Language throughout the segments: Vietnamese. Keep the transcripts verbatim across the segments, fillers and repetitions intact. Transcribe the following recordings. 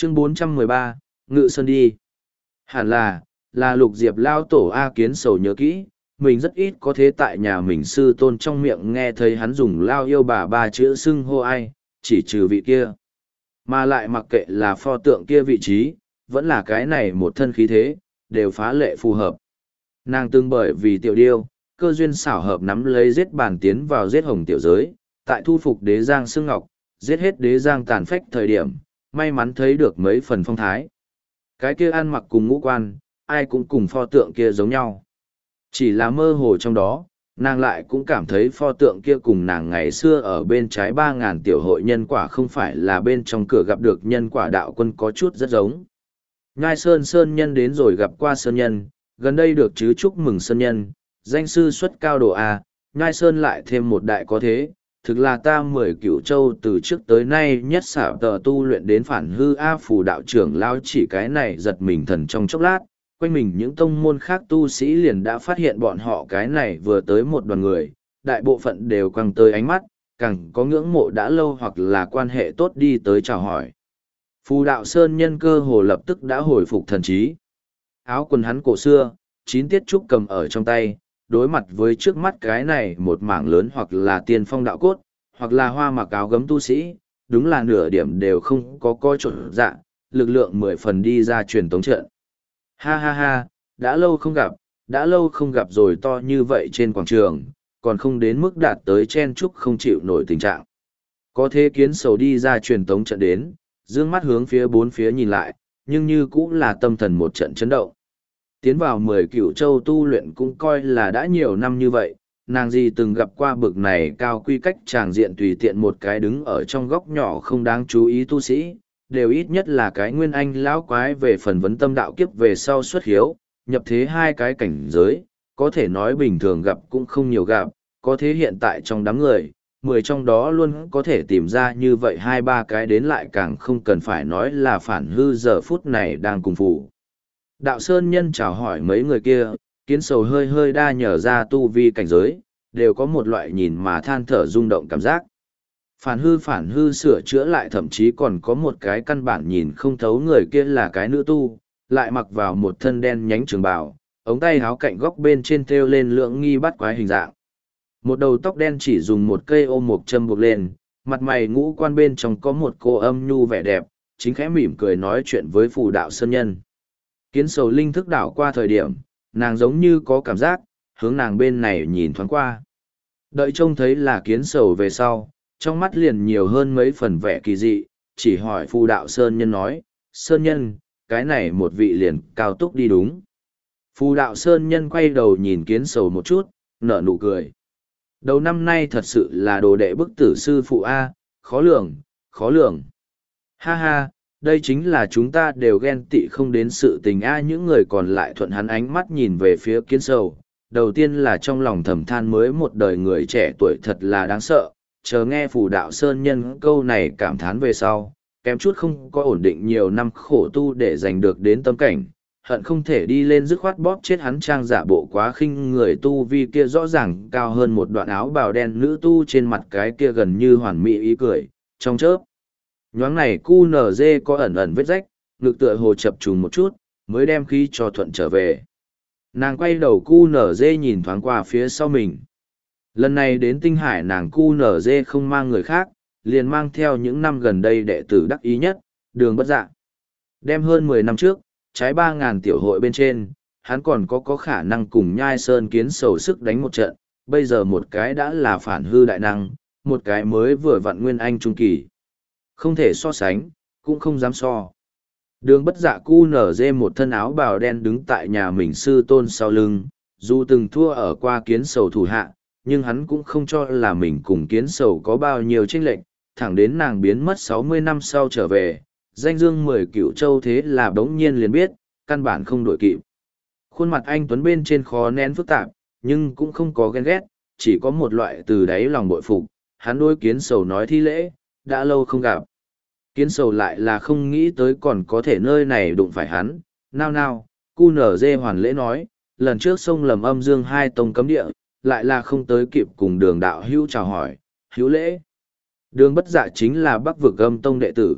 Chương bốn trăm mười ba, Ngự Sơn đi. Hẳn là, là Lục Diệp lao tổ A Kiến Sầu nhớ kỹ, mình rất ít có thế tại nhà mình sư tôn trong miệng nghe thấy hắn dùng lao yêu bà ba chữ xưng hô ai, chỉ trừ vị kia. Mà lại mặc kệ là pho tượng kia vị trí, vẫn là cái này một thân khí thế, đều phá lệ phù hợp. Nàng từng bởi vì tiểu điêu, cơ duyên xảo hợp nắm lấy giết bàn tiến vào giết hồng tiểu giới, tại thu phục đế giang xương ngọc, giết hết đế giang tàn phách thời điểm, may mắn thấy được mấy phần phong thái. Cái kia ăn mặc cùng ngũ quan, ai cũng cùng pho tượng kia giống nhau. Chỉ là mơ hồ trong đó, nàng lại cũng cảm thấy pho tượng kia cùng nàng ngày xưa ở bên trái ba ngàn tiểu hội nhân quả không phải là bên trong cửa gặp được nhân quả đạo quân có chút rất giống. Nhai Sơn Sơn Nhân đến rồi gặp qua Sơn Nhân, gần đây được chứ chúc mừng Sơn Nhân, danh sư xuất cao độ A, Nhai Sơn lại thêm một đại có thế, thực là ta mười cửu châu từ trước tới nay nhất xả tờ tu luyện đến phản hư A phù đạo trưởng lao chỉ cái này giật mình thần trong chốc lát, quanh mình những tông môn khác tu sĩ liền đã phát hiện bọn họ cái này vừa tới một đoàn người, đại bộ phận đều quăng tới ánh mắt, càng có ngưỡng mộ đã lâu hoặc là quan hệ tốt đi tới chào hỏi. Phù đạo sơn nhân cơ hồ lập tức đã hồi phục thần trí. Áo quần hắn cổ xưa, chín tiết trúc cầm ở trong tay, đối mặt với trước mắt cái này một mảng lớn hoặc là tiên phong đạo cốt, hoặc là hoa mặc áo gấm tu sĩ, đúng là nửa điểm đều không có coi trộn dạ, lực lượng mười phần đi ra truyền tống trận. Ha ha ha, đã lâu không gặp, đã lâu không gặp rồi to như vậy trên quảng trường, còn không đến mức đạt tới chen chúc không chịu nổi tình trạng. Có thế Kiến Sầu đi ra truyền tống trận đến, dương mắt hướng phía bốn phía nhìn lại, nhưng như cũng là tâm thần một trận chấn động. Tiến vào mười cửu châu tu luyện cũng coi là đã nhiều năm như vậy, nàng gì từng gặp qua bực này cao quy cách tràng diện tùy tiện một cái đứng ở trong góc nhỏ không đáng chú ý tu sĩ, đều ít nhất là cái nguyên anh lão quái về phần vấn tâm đạo kiếp về sau xuất hiếu, nhập thế hai cái cảnh giới, có thể nói bình thường gặp cũng không nhiều gặp, có thế hiện tại trong đám người, mười trong đó luôn có thể tìm ra như vậy hai ba cái đến lại càng không cần phải nói là phản hư giờ phút này đang cùng phụ. Đạo Sơn Nhân chào hỏi mấy người kia, Kiến Sầu hơi hơi đa nhở ra tu vi cảnh giới, đều có một loại nhìn mà than thở rung động cảm giác. Phản hư phản hư sửa chữa lại thậm chí còn có một cái căn bản nhìn không thấu người kia là cái nữ tu, lại mặc vào một thân đen nhánh trường bào, ống tay áo cạnh góc bên trên thêu lên lượng nghi bắt quái hình dạng. Một đầu tóc đen chỉ dùng một cây ôm một châm buộc lên, mặt mày ngũ quan bên trong có một cô âm nhu vẻ đẹp, chính khẽ mỉm cười nói chuyện với phù đạo sơn nhân. Kiến Sầu linh thức đảo qua thời điểm, nàng giống như có cảm giác, hướng nàng bên này nhìn thoáng qua. Đợi trông thấy là Kiến Sầu về sau, trong mắt liền nhiều hơn mấy phần vẻ kỳ dị, chỉ hỏi phù đạo sơn nhân nói, sơn nhân, cái này một vị liền cao túc đi đúng. Phù đạo sơn nhân quay đầu nhìn Kiến Sầu một chút, nở nụ cười. Đầu năm nay thật sự là đồ đệ bức tử sư phụ A, khó lường, khó lường. Ha ha, đây chính là chúng ta đều ghen tị không đến sự tình A. Những người còn lại thuận hắn ánh mắt nhìn về phía Kiến Sầu. Đầu tiên là trong lòng thầm than mới một đời người trẻ tuổi thật là đáng sợ, chờ nghe phù đạo sơn nhân câu này cảm thán về sau, kém chút không có ổn định nhiều năm khổ tu để giành được đến tâm cảnh, hận không thể đi lên dứt khoát bóp chết hắn trang giả bộ quá khinh người tu vi kia rõ ràng cao hơn một đoạn áo bào đen nữ tu trên mặt cái kia gần như hoàn mỹ ý cười, trong chớp. Nhoáng này cu nở dê có ẩn ẩn vết rách, ngực tựa hồ chập trùng một chút, mới đem khí cho thuận trở về. Nàng quay đầu cu nở dê nhìn thoáng qua phía sau mình. Lần này đến tinh hải nàng cu nở dê không mang người khác, liền mang theo những năm gần đây đệ tử đắc ý nhất, Đường Bất Dạ. Đem hơn mười năm trước, trái ba ngàn tiểu hội bên trên, hắn còn có có khả năng cùng Nhai Sơn Kiến Sầu sức đánh một trận, bây giờ một cái đã là phản hư đại năng, một cái mới vừa vặn nguyên anh trung kỳ. Không thể so sánh, cũng không dám so. Đường Bất Dạ cu nở dê một thân áo bào đen đứng tại nhà mình sư tôn sau lưng, dù từng thua ở qua Kiến Sầu thủ hạ, nhưng hắn cũng không cho là mình cùng Kiến Sầu có bao nhiêu chênh lệch, thẳng đến nàng biến mất sáu mươi năm sau trở về, danh dương mười cửu châu thế là bỗng nhiên liền biết, căn bản không đổi kịp. Khuôn mặt anh Tuấn bên trên khó nén phức tạp, nhưng cũng không có ghen ghét, chỉ có một loại từ đáy lòng bội phục, hắn đối Kiến Sầu nói thi lễ, đã lâu không gặp. Kiến Sầu lại là không nghĩ tới còn có thể nơi này đụng phải hắn, nao nao, cu nở dê hoàn lễ nói, lần trước sông lầm âm dương hai tông cấm địa, lại là không tới kịp cùng đường đạo hữu chào hỏi, hữu lễ. Đường Bất Dạ chính là Bắc vực âm tông đệ tử,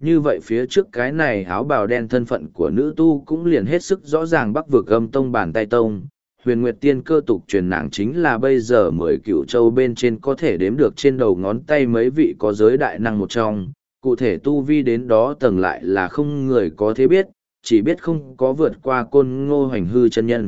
như vậy phía trước cái này áo bào đen thân phận của nữ tu cũng liền hết sức rõ ràng. Bắc vực âm tông bàn tay tông, huyền nguyệt tiên cơ tục truyền nàng chính là bây giờ mười cựu châu bên trên có thể đếm được trên đầu ngón tay mấy vị có giới đại năng một trong, cụ thể tu vi đến đó tầng lại là không người có thế biết, chỉ biết không có vượt qua côn ngô hoành hư chân nhân.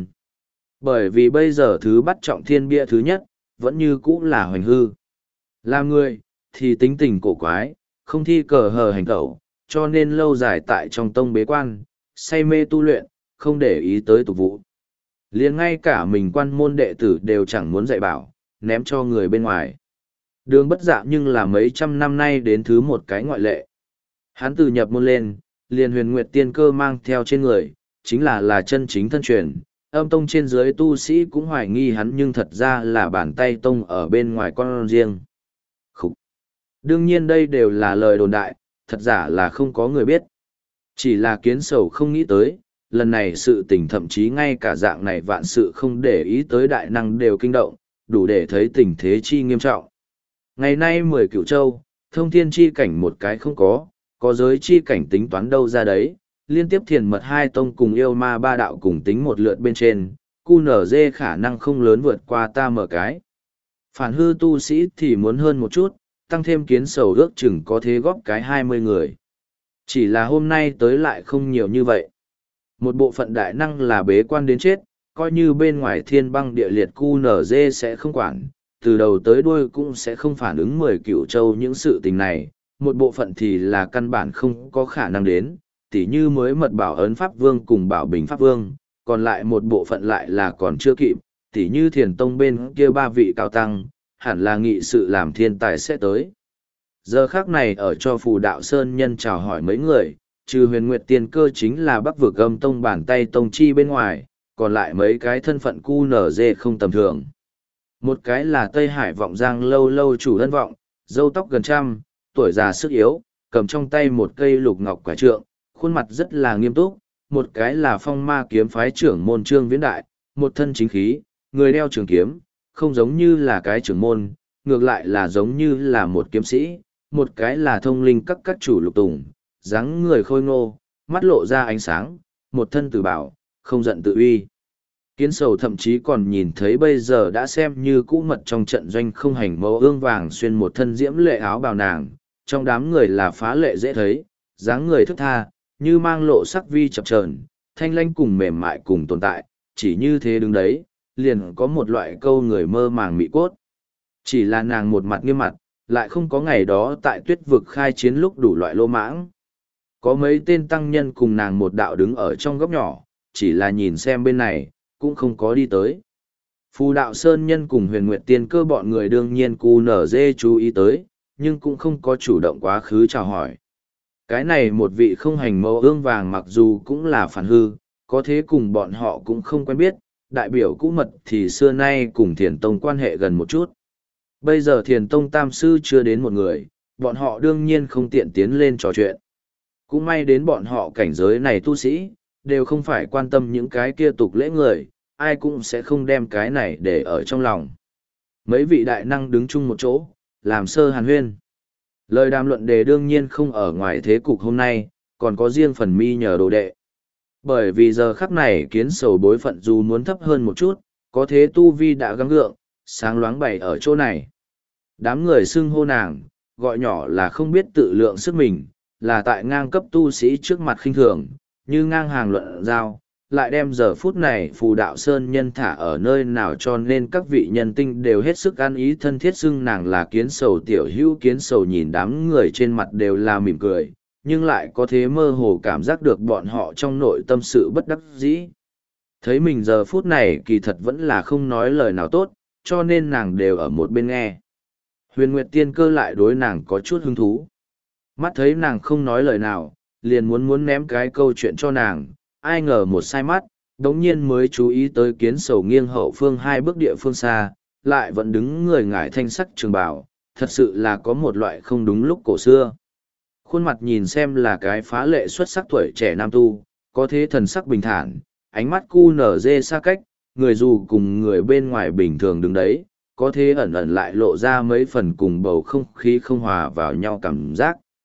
Bởi vì bây giờ thứ bắt trọng thiên bia thứ nhất, vẫn như cũ là hoành hư. Làm người, thì tính tình cổ quái, không thi cờ hờ hành tẩu, cho nên lâu dài tại trong tông bế quan, say mê tu luyện, không để ý tới tục vụ. Liền ngay cả mình quan môn đệ tử đều chẳng muốn dạy bảo, ném cho người bên ngoài. Đường bất dạ nhưng là mấy trăm năm nay đến thứ một cái ngoại lệ. Hắn từ nhập môn lên, liền huyền nguyệt tiên cơ mang theo trên người, chính là là chân chính thân truyền. Âm tông trên dưới tu sĩ cũng hoài nghi hắn nhưng thật ra là bàn tay tông ở bên ngoài con riêng. Khúc. Đương nhiên đây đều là lời đồn đại, thật giả là không có người biết. Chỉ là kiến sầu không nghĩ tới, lần này sự tình thậm chí ngay cả dạng này vạn sự không để ý tới đại năng đều kinh động, đủ để thấy tình thế chi nghiêm trọng. Ngày nay mười cửu châu, thông thiên chi cảnh một cái không có, có giới chi cảnh tính toán đâu ra đấy, liên tiếp thiền mật hai tông cùng yêu ma ba đạo cùng tính một lượt bên trên, cu nở dê khả năng không lớn vượt qua ta mở cái. Phản hư tu sĩ thì muốn hơn một chút, tăng thêm kiến sầu ước chừng có thế góp cái hai mươi người. Chỉ là hôm nay tới lại không nhiều như vậy. Một bộ phận đại năng là bế quan đến chết, coi như bên ngoài thiên băng địa liệt cu nở dê sẽ không quản, từ đầu tới đuôi cũng sẽ không phản ứng mười cửu châu những sự tình này, một bộ phận thì là căn bản không có khả năng đến, tỉ như mới mật bảo ấn Pháp Vương cùng bảo bình Pháp Vương, còn lại một bộ phận lại là còn chưa kịp, tỉ như thiền tông bên kia ba vị cao tăng, hẳn là nghị sự làm thiên tài sẽ tới. Giờ khác này ở cho phù đạo sơn nhân chào hỏi mấy người, trừ huyền nguyệt tiên cơ chính là bắc vực âm tông bàn tay tông chi bên ngoài, còn lại mấy cái thân phận cu nở dê không tầm thường. Một cái là Tây Hải vọng giang lâu lâu chủ thân vọng, râu tóc gần trăm, tuổi già sức yếu, cầm trong tay một cây lục ngọc quả trượng, khuôn mặt rất là nghiêm túc. Một cái là phong ma kiếm phái trưởng môn Trương Viễn Đại, một thân chính khí, người đeo trường kiếm, không giống như là cái trưởng môn, ngược lại là giống như là một kiếm sĩ. Một cái là thông linh các các chủ Lục Tùng, dáng người khôi ngô, mắt lộ ra ánh sáng, một thân tự bảo, không giận tự uy. Kiến sầu thậm chí còn nhìn thấy bây giờ đã xem như cũ mật trong trận doanh không hành mẫu ương vàng xuyên một thân diễm lệ áo bào nàng, trong đám người là phá lệ dễ thấy, dáng người thức tha, như mang lộ sắc vi chập chờn, thanh lanh cùng mềm mại cùng tồn tại, chỉ như thế đứng đấy, liền có một loại câu người mơ màng mị cốt. Chỉ là nàng một mặt nghiêm mặt, lại không có ngày đó tại tuyết vực khai chiến lúc đủ loại lô mãng. Có mấy tên tăng nhân cùng nàng một đạo đứng ở trong góc nhỏ, chỉ là nhìn xem bên này, cũng không có đi tới. Phù đạo sơn nhân cùng huyền nguyệt tiên cơ bọn người đương nhiên cu nở dê chú ý tới, nhưng cũng không có chủ động quá khứ chào hỏi. Cái này một vị không hành mẫu ương vàng mặc dù cũng là phản hư, có thế cùng bọn họ cũng không quen biết, đại biểu cũ mật thì xưa nay cùng thiền tông quan hệ gần một chút. Bây giờ thiền tông tam sư chưa đến một người, bọn họ đương nhiên không tiện tiến lên trò chuyện. Cũng may đến bọn họ cảnh giới này tu sĩ, đều không phải quan tâm những cái kia tục lễ người, ai cũng sẽ không đem cái này để ở trong lòng. Mấy vị đại năng đứng chung một chỗ, làm sơ hàn huyên. Lời đàm luận đề đương nhiên không ở ngoài thế cục hôm nay, còn có riêng phần mi nhờ đồ đệ. Bởi vì giờ khắc này kiến sầu bối phận dù muốn thấp hơn một chút, có thế tu vi đã gắng gượng, sáng loáng bày ở chỗ này. Đám người xưng hô nàng, gọi nhỏ là không biết tự lượng sức mình, là tại ngang cấp tu sĩ trước mặt khinh thường, như ngang hàng luận giao, lại đem giờ phút này phù đạo sơn nhân thả ở nơi nào cho nên các vị nhân tinh đều hết sức ăn ý thân thiết xưng nàng là kiến sầu tiểu hữu. Kiến sầu nhìn đám người trên mặt đều là mỉm cười, nhưng lại có thế mơ hồ cảm giác được bọn họ trong nội tâm sự bất đắc dĩ. Thấy mình giờ phút này kỳ thật vẫn là không nói lời nào tốt, cho nên nàng đều ở một bên nghe. Huyền Nguyệt Tiên Cơ lại đối nàng có chút hứng thú. Mắt thấy nàng không nói lời nào, liền muốn muốn ném cái câu chuyện cho nàng, ai ngờ một sai mắt, đống nhiên mới chú ý tới kiến sầu nghiêng hậu phương hai bước địa phương xa, lại vẫn đứng người ngải thanh sắc trường bào, thật sự là có một loại không đúng lúc cổ xưa. Khuôn mặt nhìn xem là cái phá lệ xuất sắc tuổi trẻ nam tu, có thế thần sắc bình thản, ánh mắt cu nở dê xa cách, người dù cùng người bên ngoài bình thường đứng đấy, có thế ẩn ẩn lại lộ ra mấy phần cùng bầu không khí không hòa vào nhau cảm giác.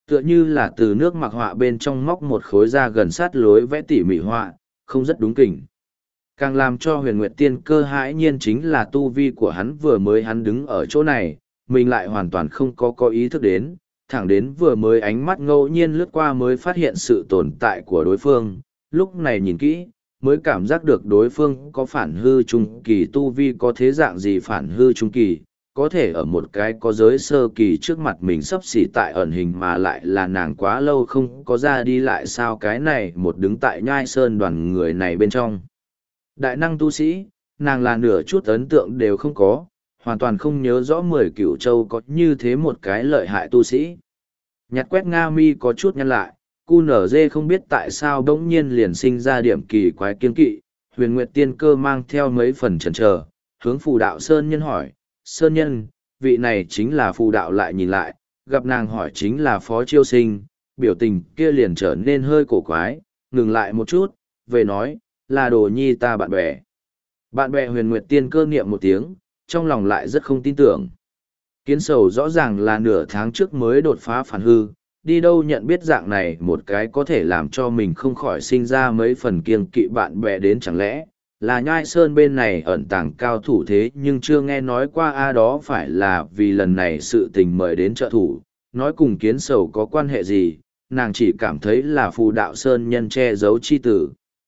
Tựa như là từ nước mặc họa bên trong móc một khối da gần sát lối vẽ tỉ mỉ họa, không rất đúng kỉnh. Càng làm cho huyền nguyệt tiên cơ hãi nhiên chính là tu vi của hắn vừa mới hắn đứng ở chỗ này, mình lại hoàn toàn không có có ý thức đến, thẳng đến vừa mới ánh mắt ngẫu nhiên lướt qua mới phát hiện sự tồn tại của đối phương, lúc này nhìn kỹ, mới cảm giác được đối phương có phản hư trung kỳ tu vi có thế dạng gì phản hư trung kỳ, có thể ở một cái có giới sơ kỳ trước mặt mình sắp xỉ tại ẩn hình mà lại là nàng quá lâu không có ra đi lại sao cái này một đứng tại nhai sơn đoàn người này bên trong. Đại năng tu sĩ, nàng là nửa chút ấn tượng đều không có, hoàn toàn không nhớ rõ mười cửu châu có như thế một cái lợi hại tu sĩ. Nhặt quét Nga mi có chút nhăn lại, cu nở dê không biết tại sao bỗng nhiên liền sinh ra điểm kỳ quái kiên kỵ, huyền nguyệt tiên cơ mang theo mấy phần chần chờ, hướng phù đạo Sơn Nhân hỏi, Sơn Nhân, vị này chính là phù đạo lại nhìn lại, gặp nàng hỏi chính là Phó Chiêu Sinh, biểu tình kia liền trở nên hơi cổ quái, ngừng lại một chút, về nói, là đồ nhi ta bạn bè. Bạn bè huyền nguyệt tiên cơ niệm một tiếng, trong lòng lại rất không tin tưởng. Kiến sầu rõ ràng là nửa tháng trước mới đột phá phản hư, đi đâu nhận biết dạng này một cái có thể làm cho mình không khỏi sinh ra mấy phần kiêng kỵ bạn bè đến chẳng lẽ, là nhai sơn bên này ẩn tàng cao thủ thế nhưng chưa nghe nói qua a đó phải là vì lần này sự tình mời đến trợ thủ, nói cùng kiến sầu có quan hệ gì, nàng chỉ cảm thấy là phù đạo sơn nhân che giấu chi tử.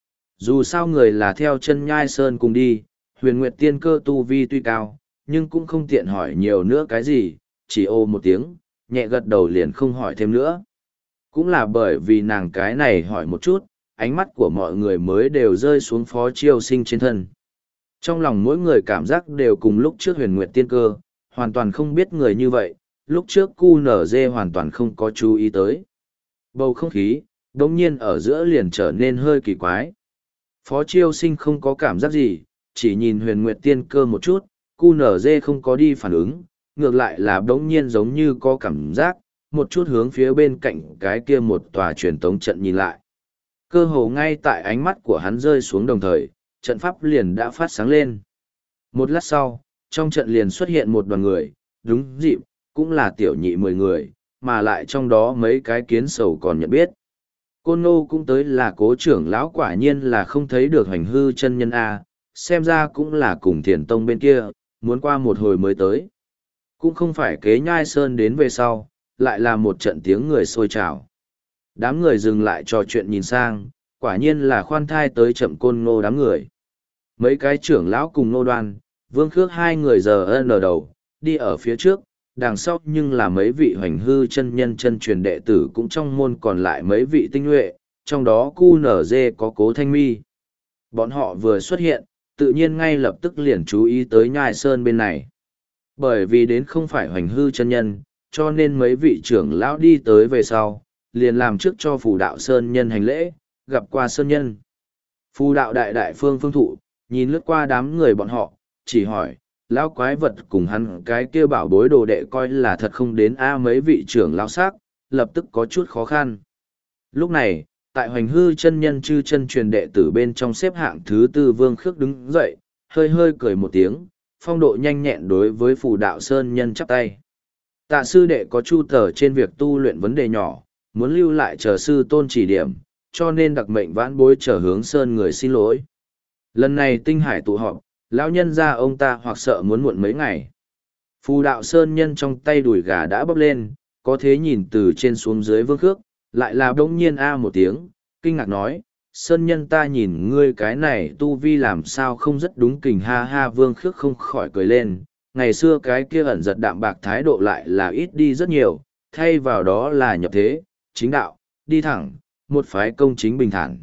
Dù sao người là theo chân nhai sơn cùng đi, huyền nguyệt tiên cơ tu vi tuy cao, nhưng cũng không tiện hỏi nhiều nữa cái gì, chỉ ô một tiếng, nhẹ gật đầu liền không hỏi thêm nữa. Cũng là bởi vì nàng cái này hỏi một chút, ánh mắt của mọi người mới đều rơi xuống Phó Chiêu Sinh trên thân. Trong lòng mỗi người cảm giác đều cùng lúc trước huyền nguyệt tiên cơ, hoàn toàn không biết người như vậy, lúc trước cu nở dê hoàn toàn không có chú ý tới. Bầu không khí, đống nhiên ở giữa liền trở nên hơi kỳ quái. Phó Chiêu Sinh không có cảm giác gì, chỉ nhìn huyền nguyệt tiên cơ một chút, cu nở dê không có đi phản ứng, ngược lại là đống nhiên giống như có cảm giác, một chút hướng phía bên cạnh cái kia một tòa truyền tống trận nhìn lại. Cơ hồ ngay tại ánh mắt của hắn rơi xuống đồng thời, trận pháp liền đã phát sáng lên. Một lát sau, trong trận liền xuất hiện một đoàn người, đúng dịp, cũng là tiểu nhị mười người, mà lại trong đó mấy cái kiến sầu còn nhận biết. Côn Nô cũng tới là cố trưởng lão quả nhiên là không thấy được hành hư chân nhân A, xem ra cũng là cùng thiền tông bên kia, muốn qua một hồi mới tới. Cũng không phải kế nhai sơn đến về sau, lại là một trận tiếng người sôi trào. Đám người dừng lại trò chuyện nhìn sang, quả nhiên là khoan thai tới chậm Côn Ngô đám người. Mấy cái trưởng lão cùng Ngô Đoan, Vương Khước hai người giờ ân ở đầu, đi ở phía trước, đằng sau nhưng là mấy vị hoành hư chân nhân chân truyền đệ tử cũng trong môn còn lại mấy vị tinh nhuệ, trong đó cu nở dê có Cố Thanh Mi. Bọn họ vừa xuất hiện, tự nhiên ngay lập tức liền chú ý tới nhai sơn bên này. Bởi vì đến không phải hoành hư chân nhân, cho nên mấy vị trưởng lão đi tới về sau, liền làm trước cho phù đạo sơn nhân hành lễ, gặp qua sơn nhân. Phù đạo đại đại phương phương thụ, nhìn lướt qua đám người bọn họ, chỉ hỏi, lão quái vật cùng hắn cái kia bảo bối đồ đệ coi là thật không đến a mấy vị trưởng lão sắc, lập tức có chút khó khăn. Lúc này, tại hoành hư chân nhân chư chân truyền đệ tử bên trong xếp hạng thứ tư Vương Khước đứng dậy, hơi hơi cười một tiếng, phong độ nhanh nhẹn đối với phù đạo sơn nhân chắp tay. Tạ sư đệ có chu tờ trên việc tu luyện vấn đề nhỏ, muốn lưu lại chờ sư tôn chỉ điểm, cho nên đặc mệnh vãn bối trở hướng sơn người xin lỗi. Lần này tinh hải tụ họp, lão nhân ra ông ta hoặc sợ muốn muộn mấy ngày. Phù đạo sơn nhân trong tay đùi gà đã bốc lên, có thế nhìn từ trên xuống dưới Vương Khước, lại là đông nhiên a một tiếng, kinh ngạc nói, sơn nhân ta nhìn ngươi cái này tu vi làm sao không rất đúng kình ha ha. Vương Khước không khỏi cười lên, ngày xưa cái kia ẩn giật đạm bạc thái độ lại là ít đi rất nhiều, thay vào đó là nhập thế, chính đạo, đi thẳng, một phái công chính bình thản.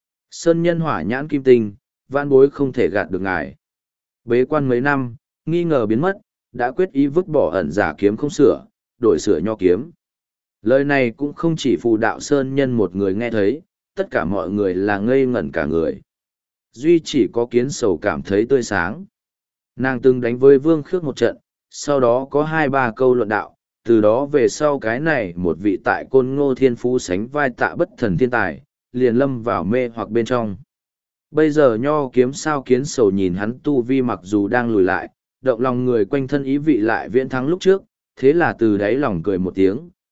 Sơn nhân hỏa nhãn kim tinh, vãn bối không thể gạt được ngài. Bế quan mấy năm, nghi ngờ biến mất, đã quyết ý vứt bỏ ẩn giả kiếm không sửa, đổi sửa nho kiếm. Lời này cũng không chỉ phù đạo sơn nhân một người nghe thấy, tất cả mọi người là ngây ngẩn cả người. Duy chỉ có kiến sầu cảm thấy tươi sáng. Nàng từng đánh với Vương Khước một trận, sau đó có hai ba câu luận đạo, từ đó về sau cái này một vị tại Côn Ngô thiên phú sánh vai tạ bất thần thiên tài, liền lâm vào mê hoặc bên trong. Bây giờ nho kiếm sao kiến sầu nhìn hắn tu vi mặc dù đang lùi lại, động lòng người quanh thân ý vị lại viễn thắng lúc trước, thế là từ đáy lòng cười một tiếng,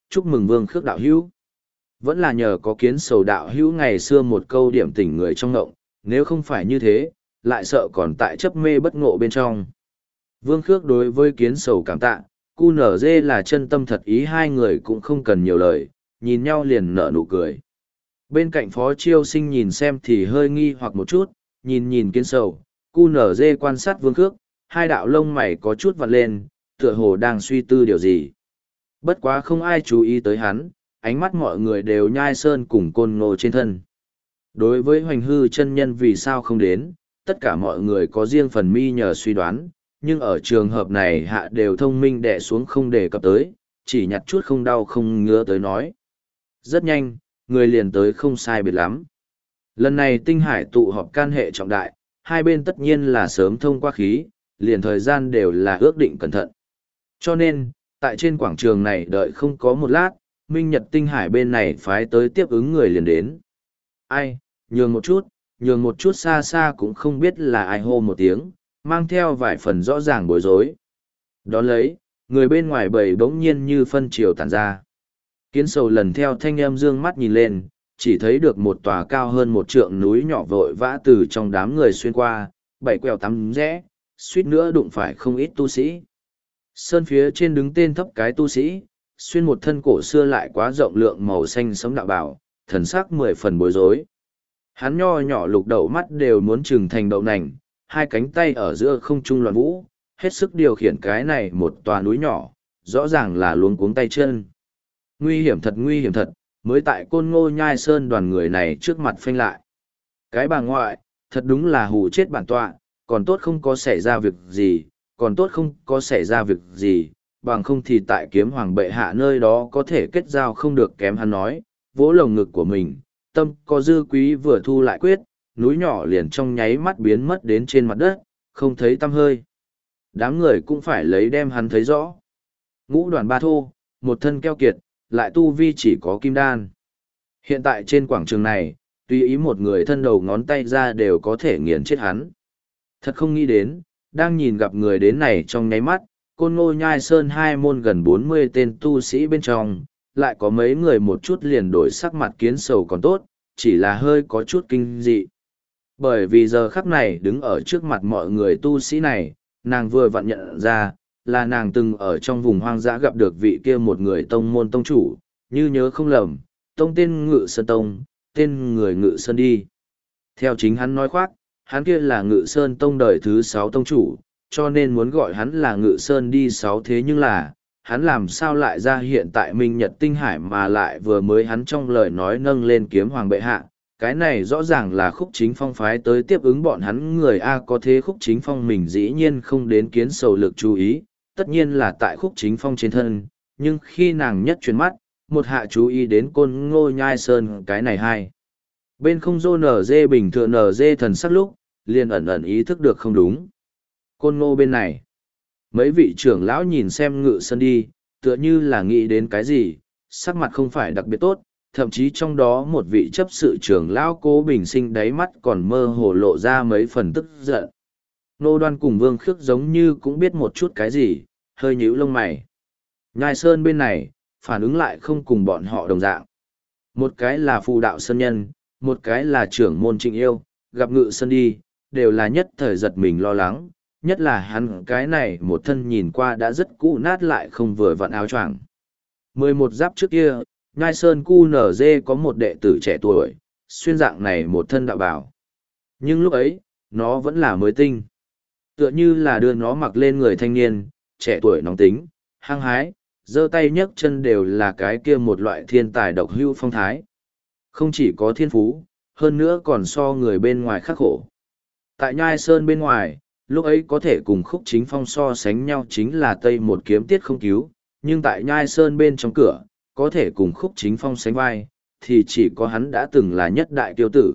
chúc mừng Vương Khước đạo hữu. Vẫn là nhờ có Kiến Sầu đạo hữu ngày xưa một câu điểm tỉnh người trong ngộng, nếu không phải như thế, lại sợ còn tại chấp mê bất ngộ bên trong. Vương Khước đối với Kiến Sầu cảm tạ, cu nở dê là chân tâm thật ý, hai người cũng không cần nhiều lời, nhìn nhau liền nở nụ cười. Bên cạnh Phó Chiêu Sinh nhìn xem thì hơi nghi hoặc một chút, nhìn nhìn Kiến Sầu, cu nở dê quan sát Vương Khước, hai đạo lông mày có chút vặn lên, tựa hồ đang suy tư điều gì. Bất quá không ai chú ý tới hắn, ánh mắt mọi người đều nhai sơn cùng Côn Ngô trên thân. Đối với Hoành Hư chân nhân vì sao không đến, tất cả mọi người có riêng phần mi nhờ suy đoán, nhưng ở trường hợp này hạ đều thông minh đè xuống không đề cập tới, chỉ nhặt chút không đau không ngứa tới nói. Rất nhanh, người liền tới không sai biệt lắm. Lần này tinh hải tụ họp can hệ trọng đại, hai bên tất nhiên là sớm thông qua khí, liền thời gian đều là ước định cẩn thận. Cho nên, tại trên quảng trường này đợi không có một lát, Minh Nhật tinh hải bên này phái tới tiếp ứng người liền đến. Ai, nhường một chút, nhường một chút xa xa cũng không biết là ai hô một tiếng, mang theo vài phần rõ ràng bối rối. Đón lấy, người bên ngoài bầy bỗng nhiên như phân chiều tản ra. Kiến Sầu lần theo thanh âm dương mắt nhìn lên, chỉ thấy được một tòa cao hơn một trượng núi nhỏ vội vã từ trong đám người xuyên qua, bảy quẹo tắm rẽ, suýt nữa đụng phải không ít tu sĩ. Sơn phía trên đứng tên thấp cái tu sĩ, xuyên một thân cổ xưa lại quá rộng lượng màu xanh sống đạo bảo, thần sắc mười phần bối rối. Hắn nho nhỏ lục đậu mắt đều muốn trừng thành đậu nành, hai cánh tay ở giữa không trung loạn vũ, hết sức điều khiển cái này một tòa núi nhỏ, rõ ràng là luống cuống tay chân. Nguy hiểm thật nguy hiểm thật, mới tại Côn Ngô Nhai Sơn đoàn người này trước mặt phanh lại. Cái bà ngoại, thật đúng là hù chết bản tọa, còn tốt không có xảy ra việc gì, còn tốt không có xảy ra việc gì, bằng không thì tại kiếm hoàng bệ hạ nơi đó có thể kết giao không được kém hắn nói, vỗ lồng ngực của mình, tâm có dư quý vừa thu lại quyết, núi nhỏ liền trong nháy mắt biến mất đến trên mặt đất, không thấy tăm hơi. Đám người cũng phải lấy đem hắn thấy rõ. Ngũ đoàn ba thô, một thân keo kiệt, lại tu vi chỉ có kim đan. Hiện tại trên quảng trường này, tùy ý một người thân đầu ngón tay ra đều có thể nghiền chết hắn. Thật không nghĩ đến, đang nhìn gặp người đến này trong nháy mắt, Côn Ngô Nhai Sơn hai môn gần bốn mươi tên tu sĩ bên trong, lại có mấy người một chút liền đổi sắc mặt Kiến Sầu còn tốt, chỉ là hơi có chút kinh dị. Bởi vì giờ khắc này đứng ở trước mặt mọi người tu sĩ này, nàng vừa vặn nhận ra, là nàng từng ở trong vùng hoang dã gặp được vị kia một người tông môn tông chủ, như nhớ không lầm, tông tên Ngự Sơn Tông, tên người Ngự Sơn đi. Theo chính hắn nói khoác, hắn kia là Ngự Sơn Tông đời thứ sáu tông chủ, cho nên muốn gọi hắn là Ngự Sơn đi sáu, thế nhưng là, hắn làm sao lại ra hiện tại Minh Nhật Tinh Hải mà lại vừa mới hắn trong lời nói nâng lên kiếm hoàng bệ hạ. Cái này rõ ràng là Khúc Chính Phong phái tới tiếp ứng bọn hắn người A, có thế Khúc Chính Phong mình dĩ nhiên không đến Kiến Sầu lực chú ý, tất nhiên là tại Khúc Chính Phong trên thân, nhưng khi nàng nhất chuyển mắt, một hạ chú ý đến Côn Ngô Nhai Sơn cái này hai. Bên không dô nở dê bình thường nở dê thần sắc lúc, liền ẩn ẩn ý thức được không đúng. Côn Ngô bên này, mấy vị trưởng lão nhìn xem Ngự Sơn đi, tựa như là nghĩ đến cái gì, sắc mặt không phải đặc biệt tốt, thậm chí trong đó một vị chấp sự trưởng lão Cố Bình Sinh đáy mắt còn mơ hồ lộ ra mấy phần tức giận. Nô Đoan cùng Vương Khước giống như cũng biết một chút cái gì, hơi nhíu lông mày. Nhai Sơn bên này, phản ứng lại không cùng bọn họ đồng dạng. Một cái là phù đạo sơn nhân, một cái là trưởng môn Trịnh Yêu, gặp Ngự Sơn đi, đều là nhất thời giật mình lo lắng, nhất là hắn cái này một thân nhìn qua đã rất cũ nát lại không vừa vặn áo choàng. Mười một giáp trước kia, Nhai Sơn cu nở dê có một đệ tử trẻ tuổi, xuyên dạng này một thân đạo bảo. Nhưng lúc ấy, nó vẫn là mới tinh. Tựa như là đưa nó mặc lên người thanh niên, trẻ tuổi nóng tính, hăng hái, giơ tay nhấc chân đều là cái kia một loại thiên tài độc hưu phong thái. Không chỉ có thiên phú, hơn nữa còn so người bên ngoài khắc khổ. Tại Nhai Sơn bên ngoài, lúc ấy có thể cùng Khúc Chính Phong so sánh nhau chính là Tây một kiếm tiết không cứu, nhưng tại Nhai Sơn bên trong cửa, có thể cùng Khúc Chính Phong sánh vai, thì chỉ có hắn đã từng là nhất đại tiêu tử.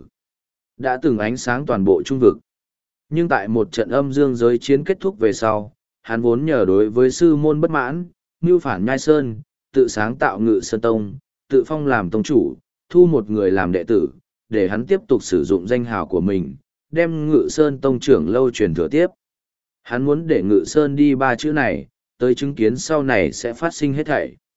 Đã từng ánh sáng toàn bộ trung vực. Nhưng tại một trận âm dương giới chiến kết thúc về sau, hắn vốn nhờ đối với sư môn bất mãn, mưu phản Nhai Sơn, tự sáng tạo Ngự Sơn Tông, tự phong làm tông chủ, thu một người làm đệ tử, để hắn tiếp tục sử dụng danh hào của mình, đem Ngự Sơn Tông trưởng lâu truyền thừa tiếp. Hắn muốn để Ngự Sơn đi ba chữ này, tới chứng kiến sau này sẽ phát sinh hết thảy.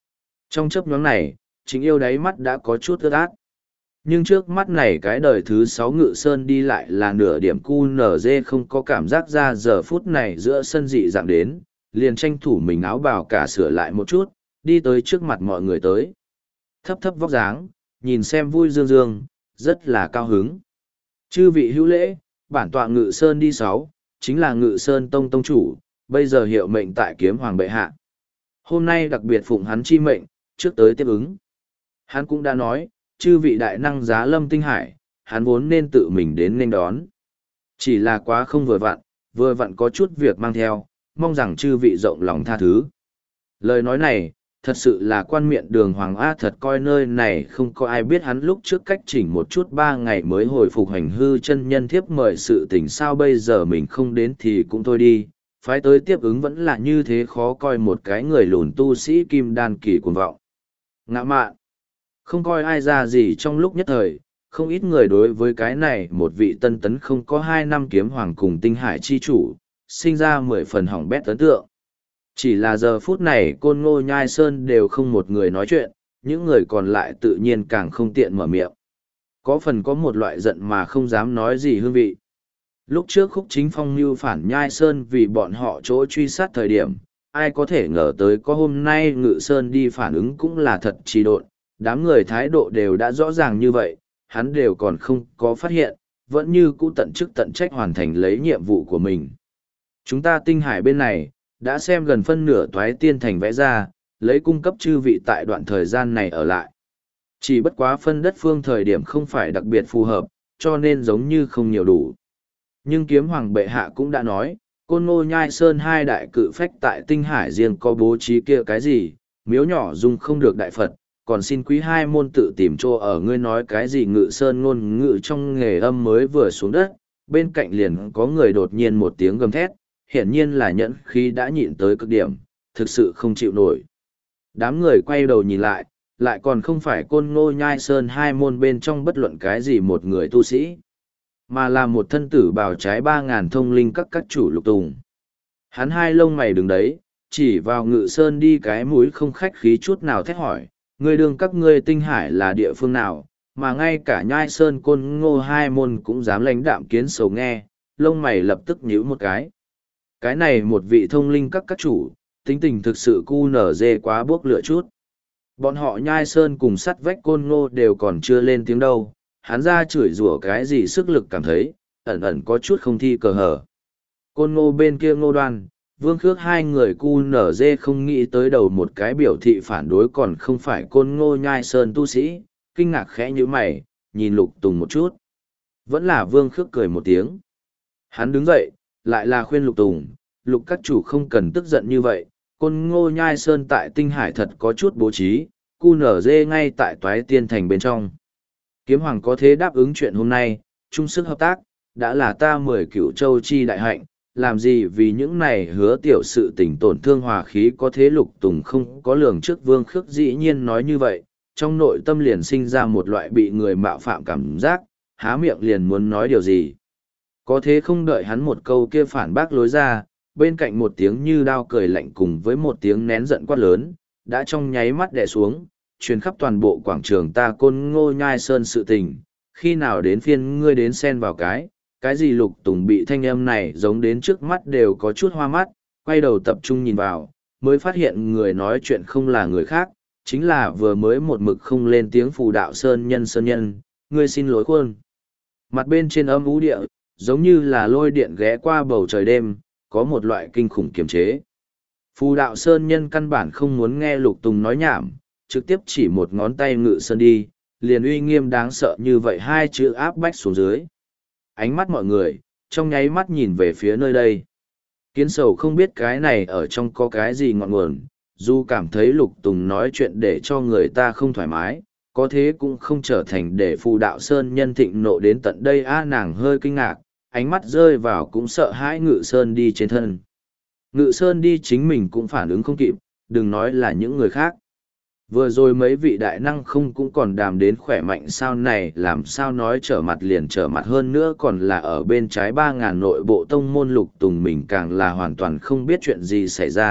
Trong chớp nhoáng này, chính yêu đáy mắt đã có chút ướt át. Nhưng trước mắt này cái đời thứ sáu Ngự Sơn đi lại là nửa điểm cu nở dê không có cảm giác ra giờ phút này giữa sân dị dạng đến, liền tranh thủ mình áo bào cả sửa lại một chút, đi tới trước mặt mọi người tới. Thấp thấp vóc dáng, nhìn xem vui dương dương, rất là cao hứng. Chư vị hữu lễ, bản tọa Ngự Sơn đi sáu, chính là Ngự Sơn Tông Tông chủ, bây giờ hiệu mệnh tại Kiếm Hoàng bệ hạ. Hôm nay đặc biệt phụng hắn chi mệnh, trước tới tiếp ứng. Hắn cũng đã nói, chư vị đại năng giá lâm tinh hải, hắn vốn nên tự mình đến nên đón. Chỉ là quá không vừa vặn, vừa vặn có chút việc mang theo, mong rằng chư vị rộng lòng tha thứ. Lời nói này, thật sự là quan miệng đường hoàng A, thật coi nơi này không có ai biết hắn lúc trước cách chỉnh một chút ba ngày mới hồi phục hành hư chân nhân thiếp mời sự tình, sao bây giờ mình không đến thì cũng thôi đi, phái tới tiếp ứng vẫn là như thế, khó coi một cái người lùn tu sĩ kim đan kỳ cuồng vọng. Ngạ mạn, không coi ai ra gì trong lúc nhất thời, không ít người đối với cái này một vị tân tấn không có hai năm kiếm hoàng cùng tinh hải chi chủ, sinh ra mười phần hỏng bét ấn tượng. Chỉ là giờ phút này Côn Ngô Nhai Sơn đều không một người nói chuyện, những người còn lại tự nhiên càng không tiện mở miệng. Có phần có một loại giận mà không dám nói gì hương vị. Lúc trước Khúc Chính Phong mưu phản Nhai Sơn vì bọn họ chỗ truy sát thời điểm, ai có thể ngờ tới có hôm nay Ngự Sơn đi phản ứng cũng là thật trì độn, đám người thái độ đều đã rõ ràng như vậy, hắn đều còn không có phát hiện, vẫn như cũ tận chức tận trách hoàn thành lấy nhiệm vụ của mình. Chúng ta tinh hải bên này, đã xem gần phân nửa toái tiên thành vẽ ra, lấy cung cấp chư vị tại đoạn thời gian này ở lại. Chỉ bất quá phân đất phương thời điểm không phải đặc biệt phù hợp, cho nên giống như không nhiều đủ. Nhưng kiếm hoàng bệ hạ cũng đã nói, Côn Ngô Nhai Sơn hai đại cự phách tại tinh hải riêng có bố trí kia cái gì, miếu nhỏ dung không được đại Phật, còn xin quý hai môn tự tìm chỗ ở. Ngươi nói cái gì Ngự Sơn ngôn ngự trong nghề âm mới vừa xuống đất, bên cạnh liền có người đột nhiên một tiếng gầm thét, hiển nhiên là nhẫn khí đã nhịn tới cực điểm, thực sự không chịu nổi. Đám người quay đầu nhìn lại, lại còn không phải Côn Ngô Nhai Sơn hai môn bên trong bất luận cái gì một người tu sĩ, mà là một thân tử bào trái ba ngàn thông linh các các chủ Lục Tùng. Hắn hai lông mày đứng đấy, chỉ vào Ngự Sơn đi cái mũi không khách khí chút nào thét hỏi, ngươi đương các ngươi tinh hải là địa phương nào, mà ngay cả Nhai Sơn Côn Ngô hai môn cũng dám lãnh đạm kiến sầu nghe, lông mày lập tức nhíu một cái. Cái này một vị thông linh các các chủ, tính tình thực sự cu nở dê quá bước lựa chút. Bọn họ Nhai Sơn cùng sắt vách Côn Ngô đều còn chưa lên tiếng đâu, hắn ra chửi rủa cái gì sức lực cảm thấy, ẩn ẩn có chút không thi cờ hở. Côn Ngô bên kia Ngô Đoan, Vương Khước hai người cu nở dê không nghĩ tới đầu một cái biểu thị phản đối còn không phải Côn Ngô Nhai Sơn tu sĩ, kinh ngạc khẽ như mày, nhìn Lục Tùng một chút. Vẫn là Vương Khước cười một tiếng. Hắn đứng dậy, lại là khuyên Lục Tùng, Lục các chủ không cần tức giận như vậy, Côn Ngô Nhai Sơn tại tinh hải thật có chút bố trí, cu nở dê ngay tại toái tiên thành bên trong. Kiếm Hoàng có thế đáp ứng chuyện hôm nay, chung sức hợp tác, đã là ta mười cửu châu chi đại hạnh, làm gì vì những này hứa tiểu sự tình tổn thương hòa khí. Có thế Lục Tùng không có lường trước Vương Khước dĩ nhiên nói như vậy, trong nội tâm liền sinh ra một loại bị người mạo phạm cảm giác, há miệng liền muốn nói điều gì. Có thế không đợi hắn một câu kia phản bác lối ra, bên cạnh một tiếng như đao cười lạnh cùng với một tiếng nén giận quát lớn, đã trong nháy mắt đè xuống, truyền khắp toàn bộ quảng trường ta Côn Ngô Nhai Sơn sự tình, khi nào đến phiên ngươi đến xen vào cái, cái gì Lục Tùng bị thanh âm này giống đến trước mắt đều có chút hoa mắt, quay đầu tập trung nhìn vào, mới phát hiện người nói chuyện không là người khác, chính là vừa mới một mực không lên tiếng Phù Đạo Sơn nhân Sơn nhân, ngươi xin lỗi khuôn. Mặt bên trên âm ú địa, giống như là lôi điện ghé qua bầu trời đêm, có một loại kinh khủng kiềm chế. Phù Đạo Sơn nhân căn bản không muốn nghe Lục Tùng nói nhảm, trực tiếp chỉ một ngón tay Ngự Sơn đi, liền uy nghiêm đáng sợ như vậy hai chữ áp bách xuống dưới. Ánh mắt mọi người, trong nháy mắt nhìn về phía nơi đây. Kiến sầu không biết cái này ở trong có cái gì ngọn nguồn, dù cảm thấy Lục Tùng nói chuyện để cho người ta không thoải mái, có thế cũng không trở thành để Phù Đạo Sơn nhân thịnh nộ đến tận đây. A nàng hơi kinh ngạc, ánh mắt rơi vào cũng sợ hãi Ngự Sơn đi trên thân. Ngự Sơn đi chính mình cũng phản ứng không kịp, đừng nói là những người khác. Vừa rồi mấy vị đại năng không cũng còn đàm đến khỏe mạnh sao này, làm sao nói trở mặt liền trở mặt, hơn nữa còn là ở bên trái ba ngàn nội bộ tông môn Lục Tùng mình càng là hoàn toàn không biết chuyện gì xảy ra,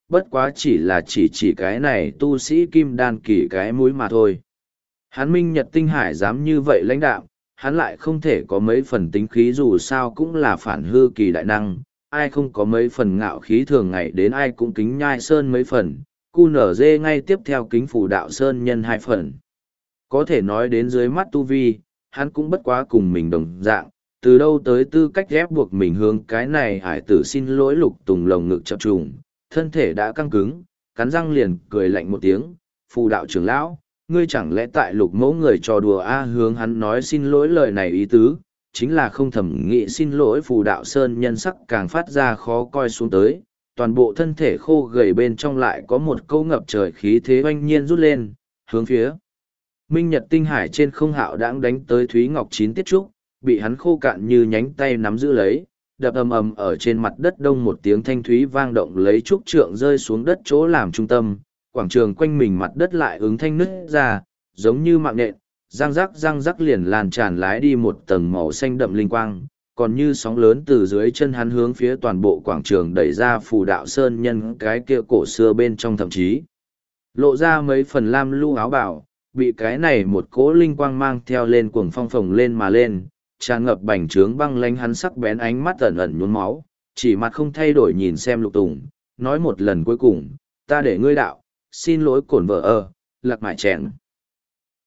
bất quá chỉ là chỉ chỉ cái này tu sĩ kim đan kỳ cái mũi mà thôi. Hắn Minh Nhật Tinh Hải dám như vậy lãnh đạo, hắn lại không thể có mấy phần tính khí dù sao cũng là phản hư kỳ đại năng, ai không có mấy phần ngạo khí thường ngày đến ai cũng kính nhai sơn mấy phần, cu nở dê ngay tiếp theo kính phủ đạo sơn nhân hai phần. Có thể nói đến dưới mắt tu vi, hắn cũng bất quá cùng mình đồng dạng, từ đâu tới tư cách ép buộc mình hướng cái này hải tử xin lỗi lục tùng lồng ngực chập trùng, thân thể đã căng cứng, cắn răng liền cười lạnh một tiếng, phù đạo trưởng lão, ngươi chẳng lẽ tại lục mẫu người trò đùa a hướng hắn nói xin lỗi lời này ý tứ, chính là không thầm nghĩ xin lỗi phù đạo sơn nhân sắc càng phát ra khó coi xuống tới, toàn bộ thân thể khô gầy bên trong lại có một câu ngập trời khí thế oanh nhiên rút lên, hướng phía. Minh Nhật Tinh Hải trên không hạo đãng đánh tới Thúy Ngọc Chín tiết trúc, bị hắn khô cạn như nhánh tay nắm giữ lấy, đập ầm ầm ở trên mặt đất đông một tiếng thanh thúy vang động lấy trúc trượng rơi xuống đất chỗ làm trung tâm, quảng trường quanh mình mặt đất lại ứng thanh nứt ra, giống như mạng nện, răng rắc răng rắc liền lan tràn lái đi một tầng màu xanh đậm linh quang, còn như sóng lớn từ dưới chân hắn hướng phía toàn bộ quảng trường đẩy ra phù đạo sơn nhân cái kia cổ xưa bên trong thậm chí lộ ra mấy phần lam lưu áo bảo, bị cái này một cỗ linh quang mang theo lên cuồng phong phồng lên mà lên, tràn ngập bành trướng băng lánh hắn sắc bén ánh mắt ẩn ẩn nhuốm máu, chỉ mặt không thay đổi nhìn xem Lục Tùng, nói một lần cuối cùng, ta để ngươi đạo, xin lỗi cổn vợ ơ, lạc mại chèn.